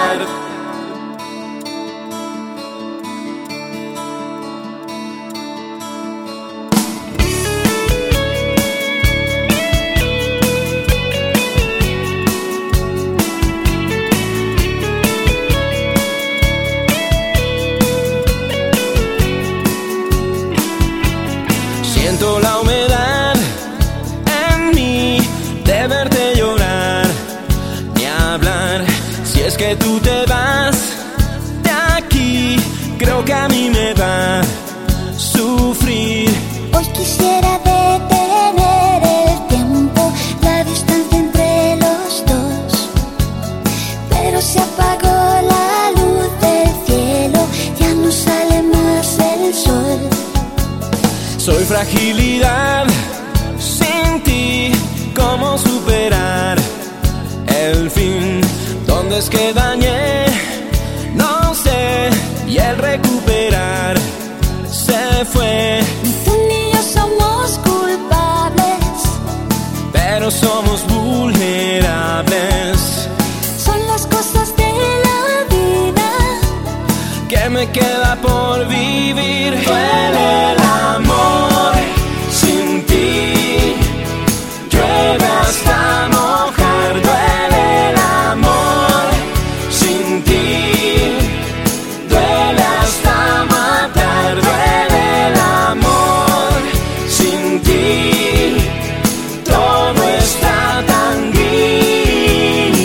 Siento la humedad en mí de verte llorar, ni hablar. Si es que tú te vas de aquí, creo que a mí me va a sufrir. Hoy quisiera detener el tiempo, la distancia entre los dos, pero se apagó la luz del cielo, ya no sale más el sol. Soy fragilidad sin ti, ¿cómo superar el fin? ¿Dónde es que dañé? No sé, y el recuperar se fue. Ni tú ni yo somos culpables, pero somos vulnerables. son las cosas de la vida. ¿Qué me queda por vivir? Duele el amor sin ti, llueve hasta mojar. Duele el amor sin ti, duele hasta matar. Duele el amor sin ti, todo está tan gris.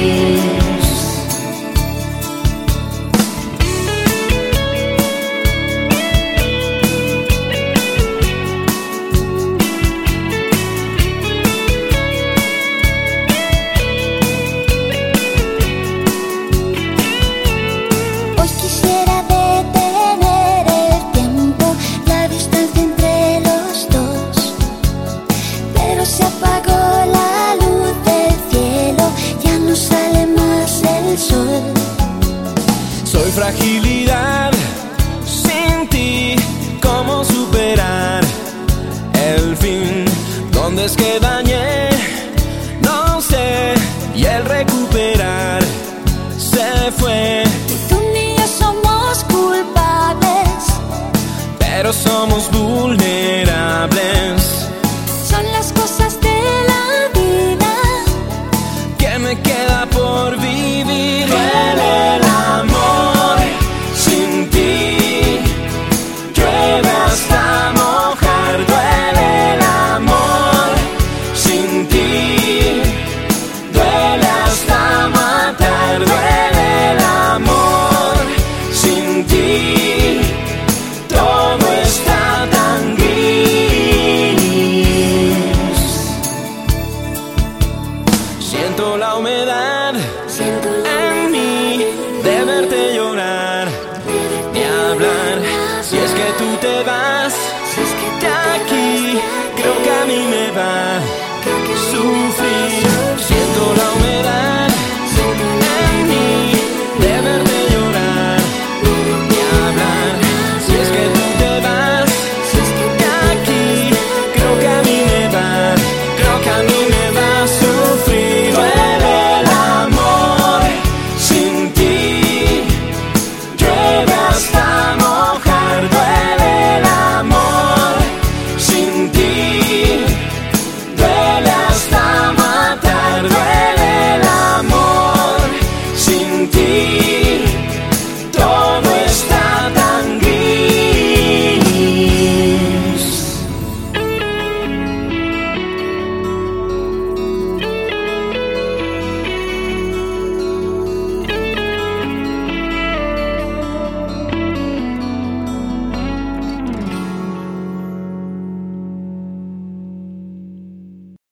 Hoy quisiera detener el tiempo, la distancia entre los dos, pero se apagó la luz del cielo, ya no sale más el sol. Soy fragilidad sin ti, ¿cómo superar el fin? ¿Dónde es que dañé? No sé, y el recuperar se fue. Ni tú ni yo somos culpables, Pero somos vulnerables. son las cosas de la vida. ¿Qué me queda por vivir? Duele el amor sin ti, llueve hasta mojar. Duele el amor sin ti, duele hasta matar. Duele el amor sin ti, todo está tan gris. Siento la humedad Siento la en mí de verte llorar, ni hablar. Si es que tú te vas de aquí, creo que a mí me va a sufrir. Siento la humedad en mí de verte llorar, ni hablar. Si es que tú te vas de aquí, creo que a mí me va a sufrir. Duele el amor sin ti, llueve hasta mojar. Duele el amor sin ti, duele hasta matar. Duele el amor sin ti,